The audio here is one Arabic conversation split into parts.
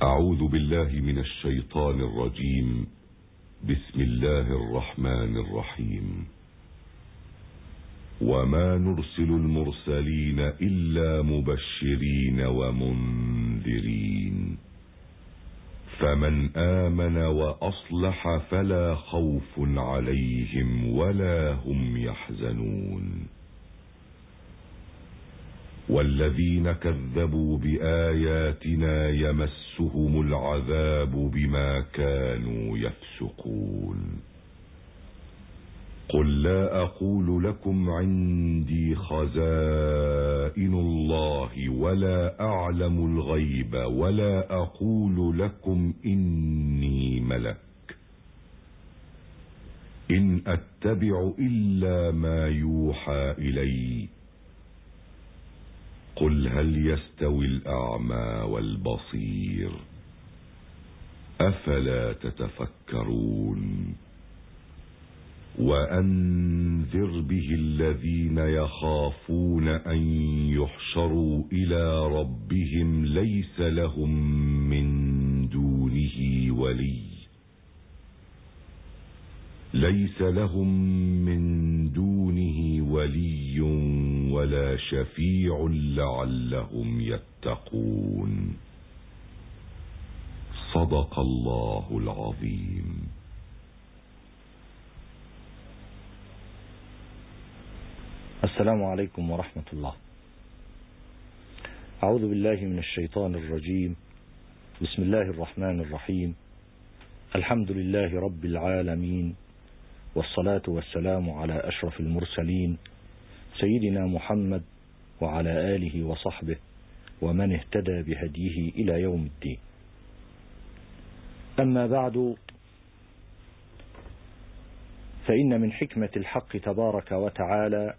أعوذ بالله من الشيطان الرجيم. بسم الله الرحمن الرحيم. وما نرسل المرسلين إلا مبشرين ومنذرين، فمن آمن وأصلح فلا خوف عليهم ولا هم يحزنون. والذين كذبوا بآياتنا يمسهم العذاب بما كانوا يفسقون. قل لا أقول لكم عندي خزائن الله ولا أعلم الغيب ولا أقول لكم إني ملك، إن أتبع إلا ما يوحى إلي. قل هل يستوي الأعمى والبصير أفلا تتفكرون. وأنذر به الذين يخافون أن يحشروا إلى ربهم ليس لهم من دونه ولي ولا شفيع لعلهم يتقون. صدق الله العظيم. السلام عليكم ورحمة الله. أعوذ بالله من الشيطان الرجيم. بسم الله الرحمن الرحيم. الحمد لله رب العالمين، والصلاة والسلام على أشرف المرسلين سيدنا محمد وعلى آله وصحبه ومن اهتدى بهديه إلى يوم الدين. أما بعد، فإن من حكمة الحق تبارك وتعالى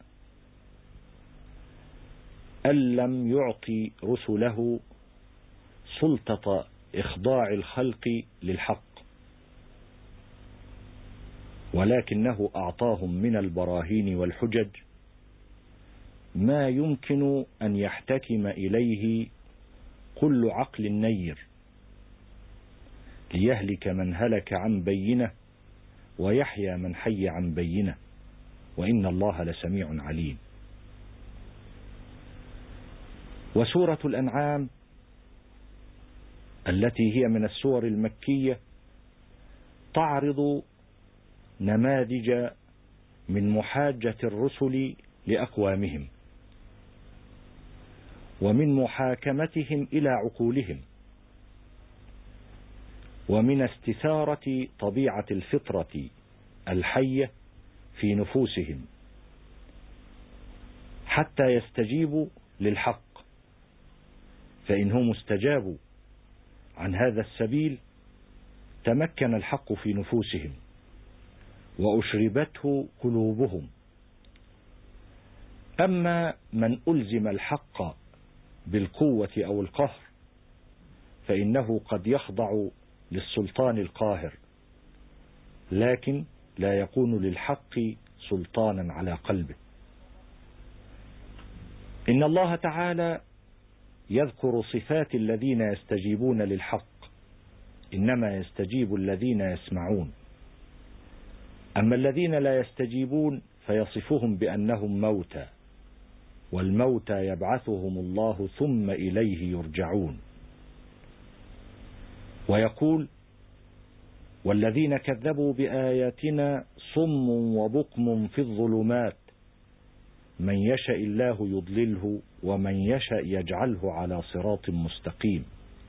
أن لم يعطي رسله سلطة إخضاع الخلق للحق، ولكنه أعطاهم من البراهين والحجج ما يمكن أن يحتكم إليه كل عقل نير، ليهلك من هلك عن بينة ويحيى من حي عن بينة، وإن الله لسميع عليم. وسورة الأنعام التي هي من السور المكية تعرض نماذج من محاجة الرسل لأقوامهم ومن محاكمتهم إلى عقولهم ومن استثارة طبيعة الفطرة الحية في نفوسهم حتى يستجيبوا للحق. فإنهم استجابوا عن هذا السبيل تمكن الحق في نفوسهم وأشربته قلوبهم. أما من ألزم الحق بالقوة أو القهر فإنه قد يخضع للسلطان القاهر، لكن لا يكون للحق سلطانا على قلبه. إن الله تعالى يذكر صفات الذين يستجيبون للحق: إنما يستجيب الذين يسمعون. أما الذين لا يستجيبون فيصفهم بأنهم موتى، والموتى يبعثهم الله ثم إليه يرجعون. ويقول: والذين كذبوا بآياتنا صم وبكم في الظلمات، من يشاء الله يضلله ومن يشاء يجعله على صراط مستقيم.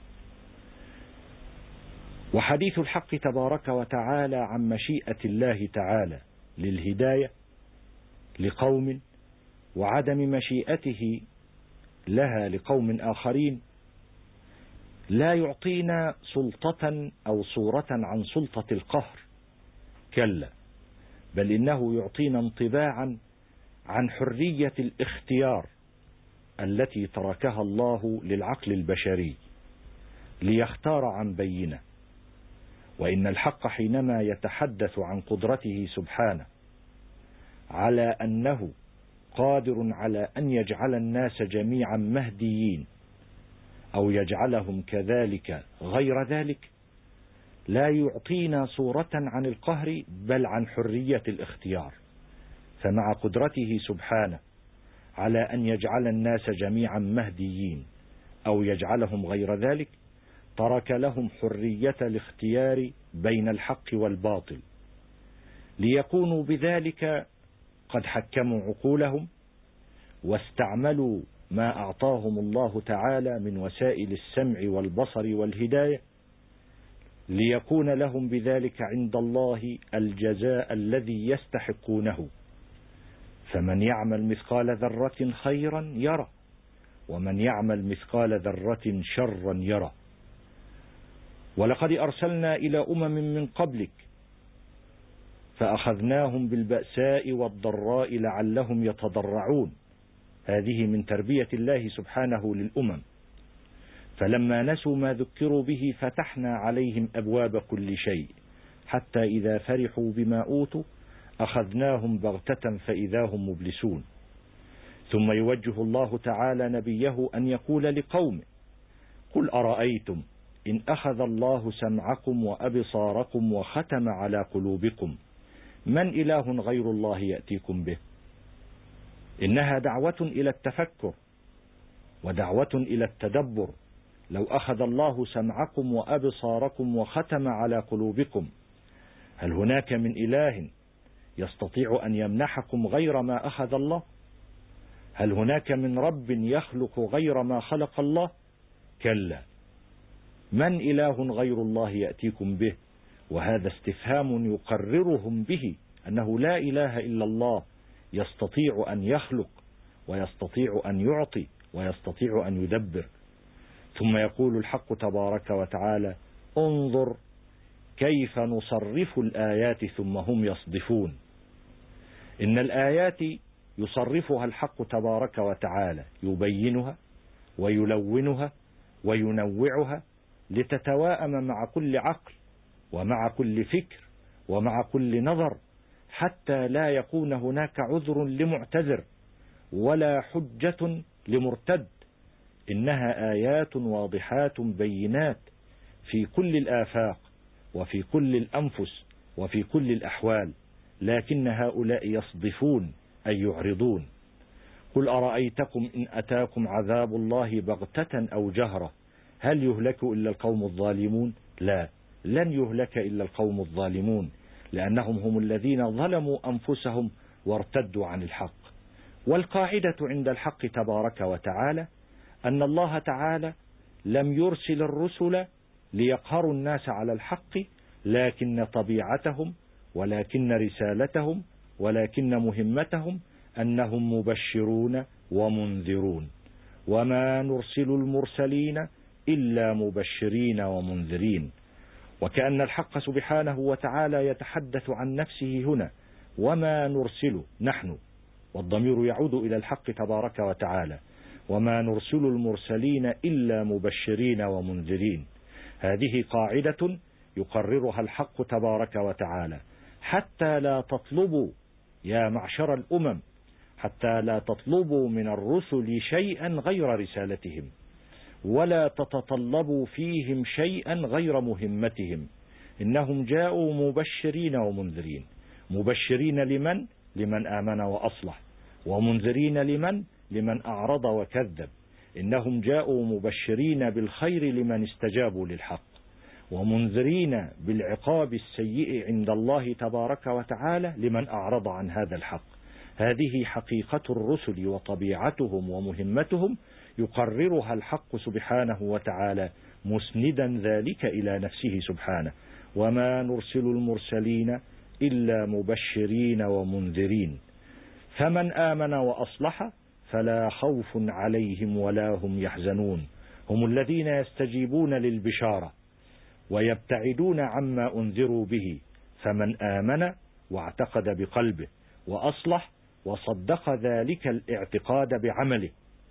وحديث الحق تبارك وتعالى عن مشيئة الله تعالى للهداية لقوم وعدم مشيئته لها لقوم آخرين لا يعطينا سلطة أو صورة عن سلطة القهر، كلا، بل إنه يعطينا انطباعا عن حرية الاختيار التي تركها الله للعقل البشري ليختار عن بينة. وإن الحق حينما يتحدث عن قدرته سبحانه على أنه قادر على أن يجعل الناس جميعا مهديين أو يجعلهم كذلك غير ذلك، لا يعطينا صورة عن القهر بل عن حرية الاختيار. فمع قدرته سبحانه على أن يجعل الناس جميعا مهديين أو يجعلهم غير ذلك، ترك لهم حرية الاختيار بين الحق والباطل، ليكونوا بذلك قد حكموا عقولهم واستعملوا ما أعطاهم الله تعالى من وسائل السمع والبصر والهداية، ليكون لهم بذلك عند الله الجزاء الذي يستحقونه. فمن يعمل مثقال ذرة خيرا يره، ومن يعمل مثقال ذرة شرا يره. ولقد أرسلنا إلى من قبلك فأخذناهم بالبأساء والضراء لعلهم يتضرعون. هذه من تربية الله سبحانه للأمم. فلما نسوا ما ذكروا به فتحنا عليهم أبواب كل شيء، حتى إذا فرحوا بما أوتوا أخذناهم بغتة فإذا هم مبلسون. ثم يوجه الله تعالى نبيه أن يقول لقومه: قل أرأيتم إن أخذ الله سمعكم وأبصاركم وختم على قلوبكم من إله غير الله يأتيكم به؟ إنها دعوة إلى التفكر ودعوة إلى التدبر. لو أخذ الله سمعكم وأبصاركم وختم على قلوبكم، هل هناك من إله يستطيع أن يمنحكم غير ما أخذ الله؟ هل هناك من رب يخلق غير ما خلق الله؟ كلا. من إله غير الله يأتيكم به؟ وهذا استفهام يقررهم به أنه لا إله إلا الله يستطيع أن يخلق ويستطيع أن يعطي ويستطيع أن يدبر. ثم يقول الحق تبارك وتعالى: انظر كيف نصرف الآيات ثم هم يصدفون. إن الآيات يصرفها الحق تبارك وتعالى، يبينها ويلونها وينوعها لتتواءم مع كل عقل ومع كل فكر ومع كل نظر، حتى لا يكون هناك عذر لمعتذر ولا حجة لمرتد. إنها آيات واضحات بينات في كل الآفاق وفي كل الأنفس وفي كل الأحوال، لكن هؤلاء يصدفون أي يعرضون. قل أرأيتكم إن أتاكم عذاب الله بغتة أو جهرة هل يهلك إلا القوم الظالمون؟ لا، لن يهلك إلا القوم الظالمون، لأنهم هم الذين ظلموا أنفسهم وارتدوا عن الحق. والقاعدة عند الحق تبارك وتعالى أن الله تعالى لم يرسل الرسل ليقهروا الناس على الحق، لكن طبيعتهم ولكن رسالتهم ولكن مهمتهم أنهم مبشرون ومنذرون. وما نرسل المرسلين إلا مبشرين ومنذرين. وكأن الحق سبحانه وتعالى يتحدث عن نفسه هنا: وما نرسل نحن، والضمير يعود إلى الحق تبارك وتعالى، وما نرسل المرسلين إلا مبشرين ومنذرين. هذه قاعدة يقررها الحق تبارك وتعالى، حتى لا تطلبوا يا معشر الأمم، حتى لا تطلبوا من الرسل شيئا غير رسالتهم، ولا تتطلبوا فيهم شيئا غير مهمتهم. إنهم جاءوا مبشرين ومنذرين. مبشرين لمن؟ لمن آمن وأصلح. ومنذرين لمن أعرض وكذب. إنهم جاءوا مبشرين بالخير لمن استجابوا للحق، ومنذرين بالعقاب السيء عند الله تبارك وتعالى لمن أعرض عن هذا الحق. هذه حقيقة الرسل وطبيعتهم ومهمتهم، يقررها الحق سبحانه وتعالى مسندا ذلك إلى نفسه سبحانه: وما نرسل المرسلين إلا مبشرين ومنذرين. فمن آمن وأصلح فلا خوف عليهم ولا هم يحزنون. هم الذين يستجيبون للبشارة ويبتعدون عما أنذروا به. فمن آمن واعتقد بقلبه وأصلح وصدق ذلك الاعتقاد بعمله،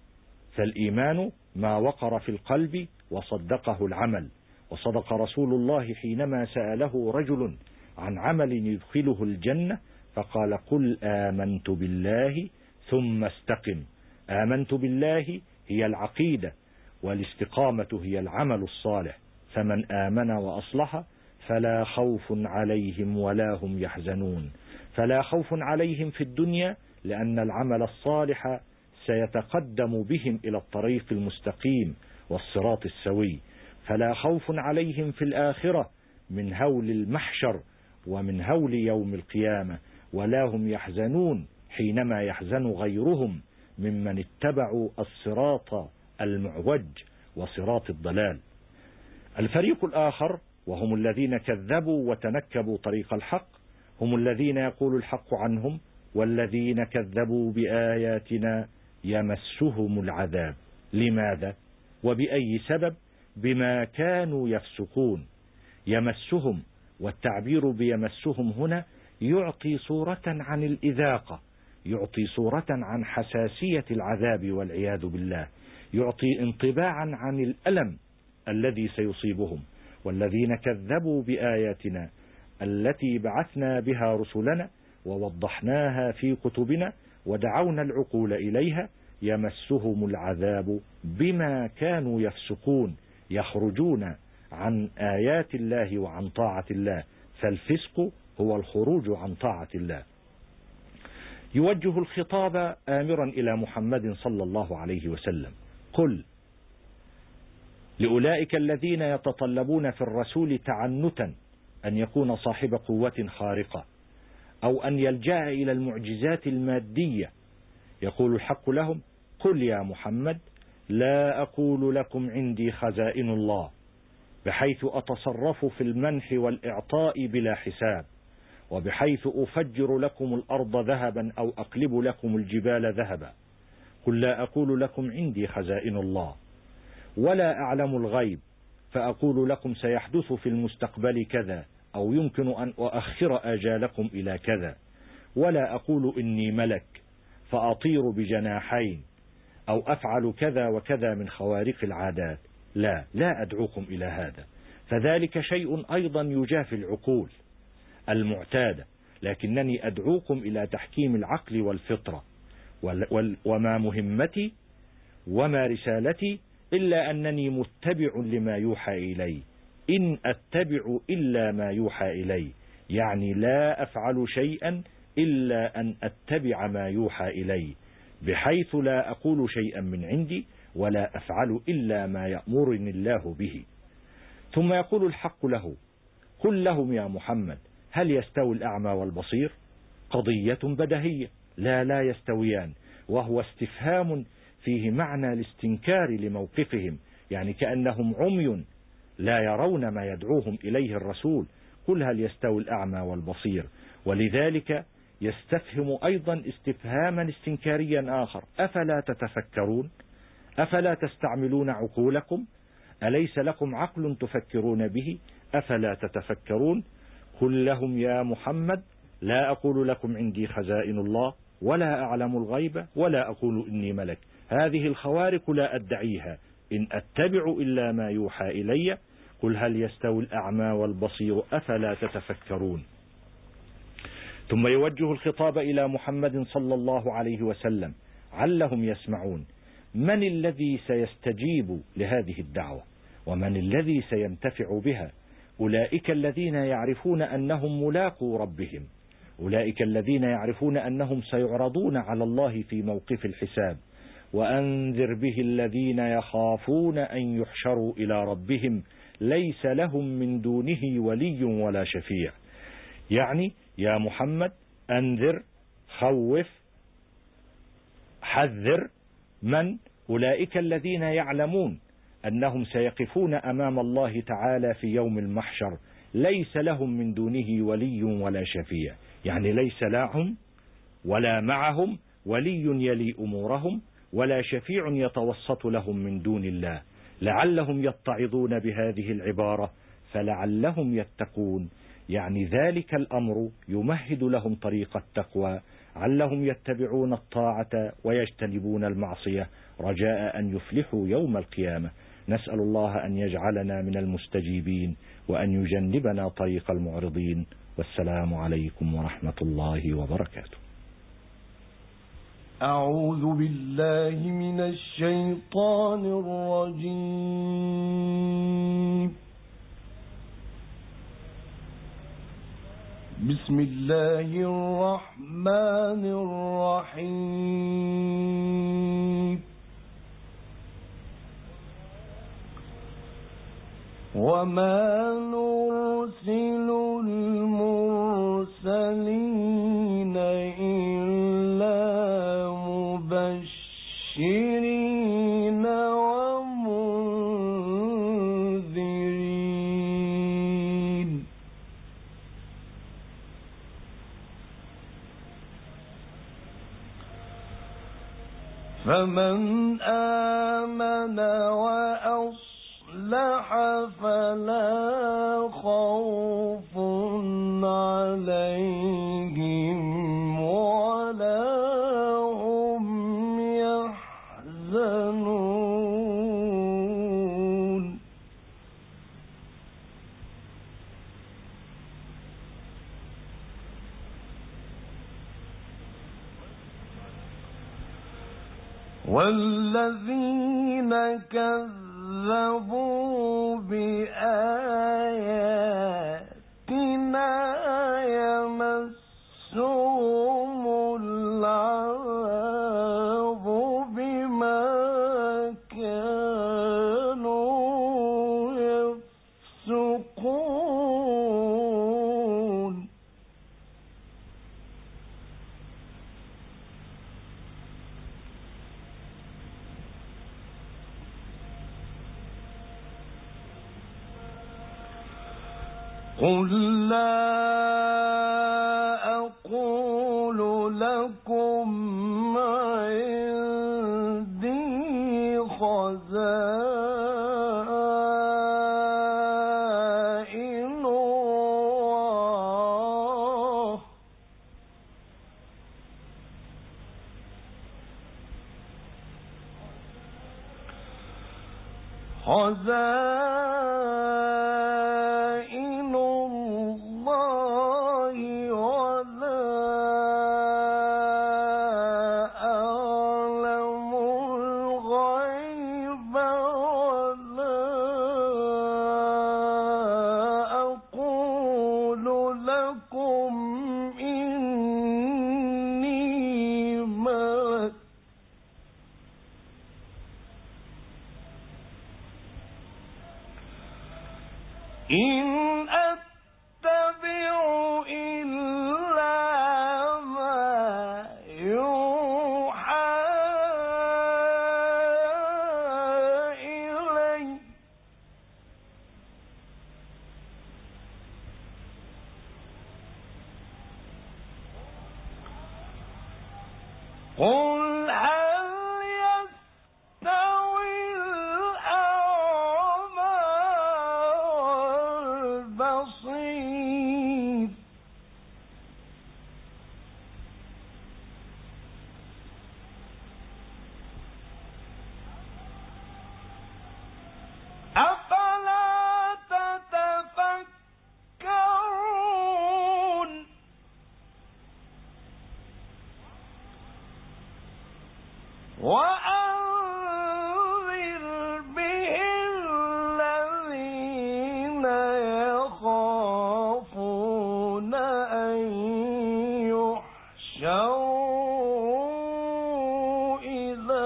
فالإيمان ما وقر في القلب وصدقه العمل. وصدق رسول الله حينما سأله رجل عن عمل يدخله الجنة فقال: قل آمنت بالله ثم استقم. آمنت بالله هي العقيدة، والاستقامة هي العمل الصالح، فمن آمن وأصلح فلا خوف عليهم ولا هم يحزنون. فلا خوف عليهم في الدنيا لأن العمل الصالح سيتقدم بهم إلى الطريق المستقيم والصراط السوي. فلا خوف عليهم في الآخرة من هول المحشر ومن هول يوم القيامة، ولا هم يحزنون حينما يحزن غيرهم ممن اتبعوا الصراط المعوج وصراط الضلال. الفريق الآخر وهم الذين كذبوا وتنكبوا طريق الحق هم الذين يقول الحق عنهم: والذين كذبوا بآياتنا يمسهم العذاب. لماذا وبأي سبب؟ بما كانوا يفسقون. يمسهم، والتعبير بيمسهم هنا يعطي صورة عن الإذاقة، يعطي صورة عن حساسية العذاب والعياذ بالله، يعطي انطباعا عن الألم الذي سيصيبهم. والذين كذبوا بآياتنا التي بعثنا بها رسلنا ووضحناها في كتبنا ودعونا العقول إليها يمسهم العذاب بما كانوا يفسقون، يخرجون عن آيات الله وعن طاعة الله، فالفسق هو الخروج عن طاعة الله. يوجه الخطاب آمرا إلى محمد صلى الله عليه وسلم: قل لأولئك الذين يتطلبون في الرسول تعنتا أن يكون صاحب قوة خارقة أو أن يلجأ إلى المعجزات المادية، يقول الحق لهم: قل يا محمد لا أقول لكم عندي خزائن الله بحيث أتصرف في المنح والإعطاء بلا حساب، وبحيث أفجر لكم الأرض ذهبا أو أقلب لكم الجبال ذهبا. قل لا أقول لكم عندي خزائن الله ولا أعلم الغيب فأقول لكم سيحدث في المستقبل كذا أو يمكن أن أؤخر آجالكم إلى كذا، ولا أقول إني ملك فأطير بجناحين أو أفعل كذا وكذا من خوارق العادات. لا أدعوكم إلى هذا، فذلك شيء أيضا يجافي العقول المعتادة، لكنني أدعوكم إلى تحكيم العقل والفطرة. وما مهمتي وما رسالتي إلا أنني متبع لما يوحى إلي، إن أتبع إلا ما يوحى إلي، يعني لا أفعل شيئا إلا أن أتبع ما يوحى إلي، بحيث لا أقول شيئا من عندي ولا أفعل إلا ما يأمرني الله به. ثم يقول الحق له: قل لهم يا محمد هل يستوي الأعمى والبصير؟ قضية بديهية، لا يستويان، وهو استفهام فيه معنى الاستنكار لموقفهم، يعني كأنهم عمي لا يرون ما يدعوهم إليه الرسول. قل هل يستوي الأعمى والبصير، ولذلك يستفهم أيضا استفهاما استنكاريا آخر: أفلا تتفكرون؟ أفلا تستعملون عقولكم؟ أليس لكم عقل تفكرون به؟ أفلا تتفكرون؟ قل لهم يا محمد لا أقول لكم عندي خزائن الله ولا أعلم الغيب ولا أقول إني ملك، هذه الخوارق لا أدعيها، إن أتبع إلا ما يوحى إلي. قل هل يستوي الأعمى والبصير أفلا تتفكرون؟ ثم يوجه الخطاب إلى محمد صلى الله عليه وسلم علهم يسمعون: من الذي سيستجيب لهذه الدعوة ومن الذي سينتفع بها؟ أولئك الذين يعرفون أنهم ملاقو ربهم، أولئك الذين يعرفون أنهم سيعرضون على الله في موقف الحساب. وأنذر به الذين يخافون أن يحشروا إلى ربهم ليس لهم من دونه ولي ولا شفيع. يعني يا محمد أنذر، خوف، حذر من؟ أولئك الذين يعلمون أنهم سيقفون أمام الله تعالى في يوم المحشر ليس لهم من دونه ولي ولا شفيع، يعني ليس لهم ولا معهم ولي يلي أمورهم ولا شفيع يتوسط لهم من دون الله، لعلهم يتعظون بهذه العبارة فلعلهم يتقون، يعني ذلك الأمر يمهد لهم طريق التقوى، علهم يتبعون الطاعة ويجتنبون المعصية رجاء أن يفلحوا يوم القيامة. نسأل الله أن يجعلنا من المستجيبين وأن يجنبنا طريق المعرضين. والسلام عليكم ورحمة الله وبركاته. أعوذ بالله من الشيطان الرجيم. بسم الله الرحمن الرحيم. وما نرسل المرسلين إلا مبشرين ومنذرين. فمن آمن وأصلح فلا خوف عليهم ولا هم يحزنون. والذين كذبوا بآياتنا يمسهم العذاب بما كانوا يفسقون. قل لا أقول لكم عندي خزائن الله ولا أعلم الغيب ولا أقول لكم إني ملك. إن أتبع إلا ما يوحى إلي. قل هل يستوي الأعمى والبصير أفلا تتفكرون. وأنذر به الذين يخافون أن يحشروا إلى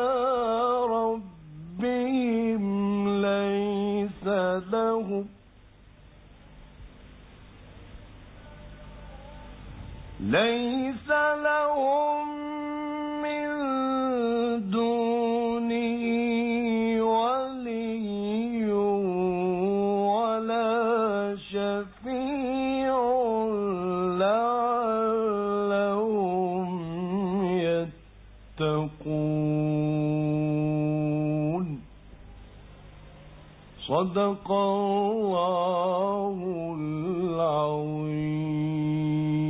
ربهم ليس لهم من دونه ولي ولا شفيع لعلهم يتقون. صدق الله العظيم.